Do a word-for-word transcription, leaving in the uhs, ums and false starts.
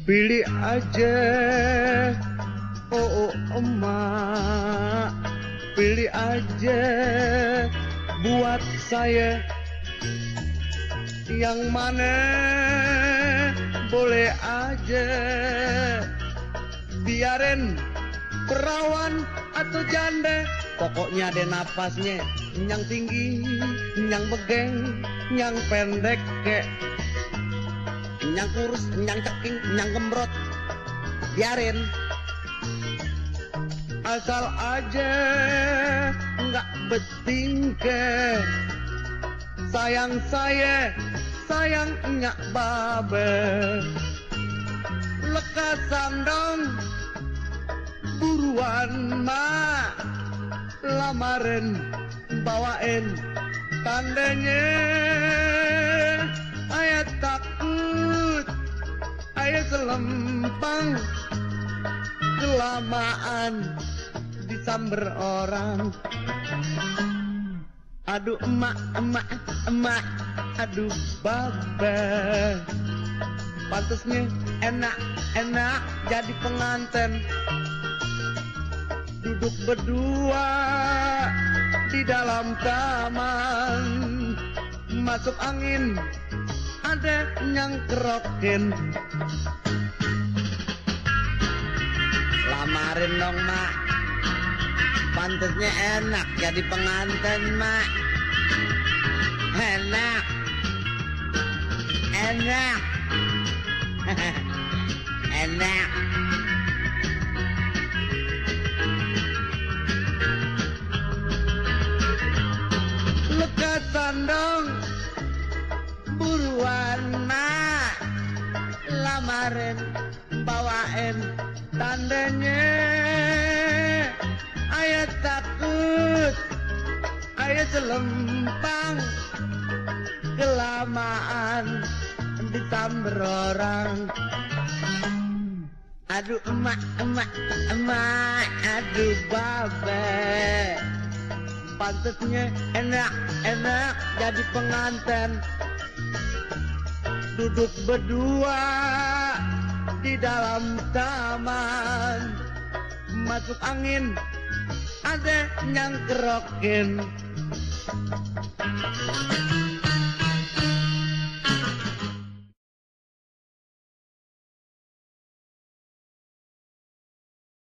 Pilih aja, oh, oh emak, pilih aja buat saya. Yang mana boleh aja, biarin perawan atau janda, pokoknya ada napasnya, yang tinggi, yang begeng, yang pendek kek, yang kurus, yang ceking, yang gembrot, biarin. Asal aja nggak betingke, sayang saya, sayang nyak babe. Lekasan dong, buruan mak, lamarin, bawain tandanya. Ayah takut, ayah selempang, kelamaan disamber orang. Aduh emak, emak, emak, aduh babe. Pantasnya enak, enak jadi penganten. Duduk berdua di dalam taman, masuk angin, ada yang kerokin. Lamarin dong mak, pantasnya enak jadi pengantin mak. Enak, enak, enak. Lekatan dong, buruan mak, lamarin, bawain tandanya. Ayah takut, ayah selempang, kelamaan disamber orang. Aduh emak, emak, emak, aduh babe. Pantasnya enak, enak jadi pengantin. Duduk berdua di dalam taman, masuk angin, ada yang kerokin.